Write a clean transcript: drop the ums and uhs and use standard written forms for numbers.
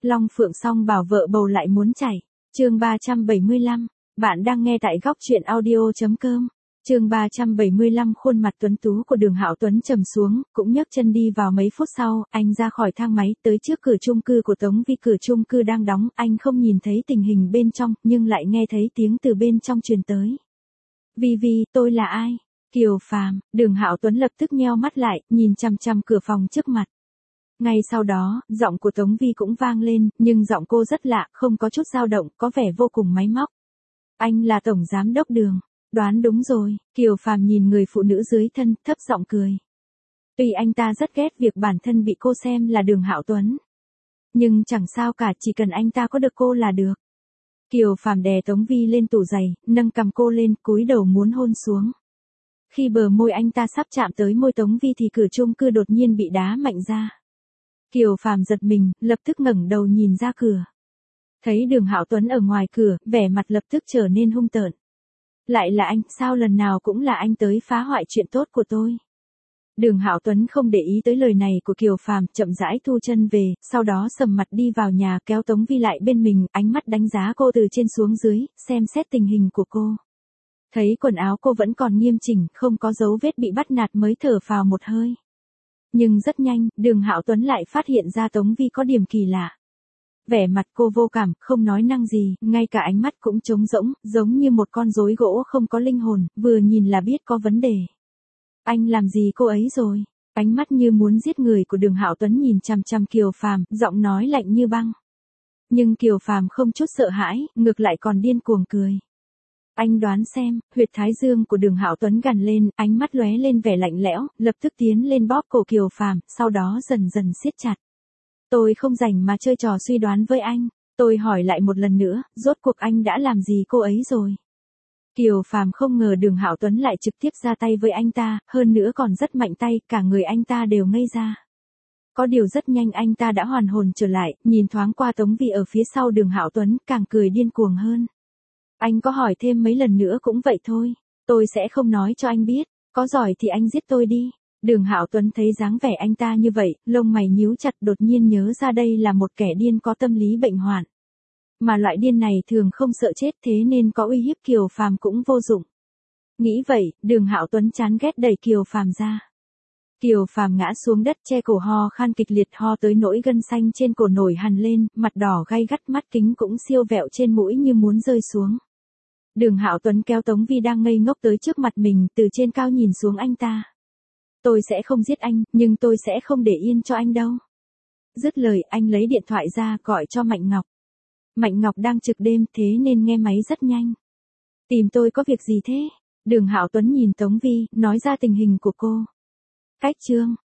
Long Phượng song bảo vợ bầu lại muốn chảy. Chương 375. Bạn đang nghe tại góc truyện audio.com. Chương 375. Khuôn mặt tuấn tú của Đường Hạo Tuấn trầm xuống, cũng nhấc chân đi vào. Mấy phút sau, anh ra khỏi thang máy, tới trước cửa chung cư của Tống Vi. Cửa chung cư đang đóng, anh không nhìn thấy tình hình bên trong, nhưng lại nghe thấy tiếng từ bên trong truyền tới. Vi, tôi là ai? Kiều Phàm. Đường Hạo Tuấn lập tức nheo mắt lại, nhìn chằm chằm cửa phòng trước mặt. Ngay sau đó, giọng của Tống Vi cũng vang lên, nhưng giọng cô rất lạ, không có chút dao động, có vẻ vô cùng máy móc. Anh là Tổng Giám đốc Đường. Đoán đúng rồi. Kiều Phàm nhìn người phụ nữ dưới thân, thấp giọng cười. Tuy anh ta rất ghét việc bản thân bị cô xem là Đường Hạo Tuấn, nhưng chẳng sao cả, chỉ cần anh ta có được cô là được. Kiều Phàm đè Tống Vi lên tủ giày, nâng cằm cô lên, cúi đầu muốn hôn xuống. Khi bờ môi anh ta sắp chạm tới môi Tống Vi thì cửa chung cư đột nhiên bị đá mạnh ra. Kiều Phàm giật mình, lập tức ngẩng đầu nhìn ra cửa. Thấy Đường Hạo Tuấn ở ngoài cửa, vẻ mặt lập tức trở nên hung tợn. Lại là anh, sao lần nào cũng là anh tới phá hoại chuyện tốt của tôi? Đường Hạo Tuấn không để ý tới lời này của Kiều Phàm, chậm rãi thu chân về, sau đó sầm mặt đi vào nhà, kéo Tống Vi lại bên mình, ánh mắt đánh giá cô từ trên xuống dưới, xem xét tình hình của cô. Thấy quần áo cô vẫn còn nghiêm chỉnh, không có dấu vết bị bắt nạt mới thở phào một hơi. Nhưng rất nhanh, Đường Hạo Tuấn lại phát hiện ra Tống Vi có điểm kỳ lạ. Vẻ mặt cô vô cảm, không nói năng gì, ngay cả ánh mắt cũng trống rỗng, giống như một con rối gỗ không có linh hồn, vừa nhìn là biết có vấn đề. Anh làm gì cô ấy rồi? Ánh mắt như muốn giết người của Đường Hạo Tuấn nhìn chằm chằm Kiều Phàm, giọng nói lạnh như băng. Nhưng Kiều Phàm không chút sợ hãi, ngược lại còn điên cuồng cười. Anh đoán xem. Huyệt thái dương của Đường Hạo Tuấn gằn lên, ánh mắt lóe lên vẻ lạnh lẽo, lập tức tiến lên bóp cổ Kiều Phàm, sau đó dần dần siết chặt. Tôi không rảnh mà chơi trò suy đoán với anh. Tôi hỏi lại một lần nữa, rốt cuộc anh đã làm gì cô ấy rồi? Kiều Phàm không ngờ Đường Hạo Tuấn lại trực tiếp ra tay với anh ta, hơn nữa còn rất mạnh tay, cả người anh ta đều ngây ra. Có điều rất nhanh anh ta đã hoàn hồn trở lại, nhìn thoáng qua Tống Vi ở phía sau Đường Hạo Tuấn, càng cười điên cuồng hơn. Anh có hỏi thêm mấy lần nữa cũng vậy thôi, tôi sẽ không nói cho anh biết, có giỏi thì anh giết tôi đi. Đường Hạo Tuấn thấy dáng vẻ anh ta như vậy, lông mày nhíu chặt, đột nhiên nhớ ra đây là một kẻ điên có tâm lý bệnh hoạn. Mà loại điên này thường không sợ chết, thế nên có uy hiếp Kiều Phàm cũng vô dụng. Nghĩ vậy, Đường Hạo Tuấn chán ghét đẩy Kiều Phàm ra. Kiều Phàm ngã xuống đất, che cổ ho khan kịch liệt, ho tới nỗi gân xanh trên cổ nổi hằn lên, mặt đỏ gay gắt, mắt kính cũng siêu vẹo trên mũi như muốn rơi xuống. Đường Hạo Tuấn kéo Tống Vi đang ngây ngốc tới trước mặt mình, từ trên cao nhìn xuống anh ta. Tôi sẽ không giết anh, nhưng tôi sẽ không để yên cho anh đâu. Dứt lời, anh lấy điện thoại ra, gọi cho Mạnh Ngọc. Mạnh Ngọc đang trực đêm, thế nên nghe máy rất nhanh. Tìm tôi có việc gì thế? Đường Hạo Tuấn nhìn Tống Vi, nói ra tình hình của cô. Cách chương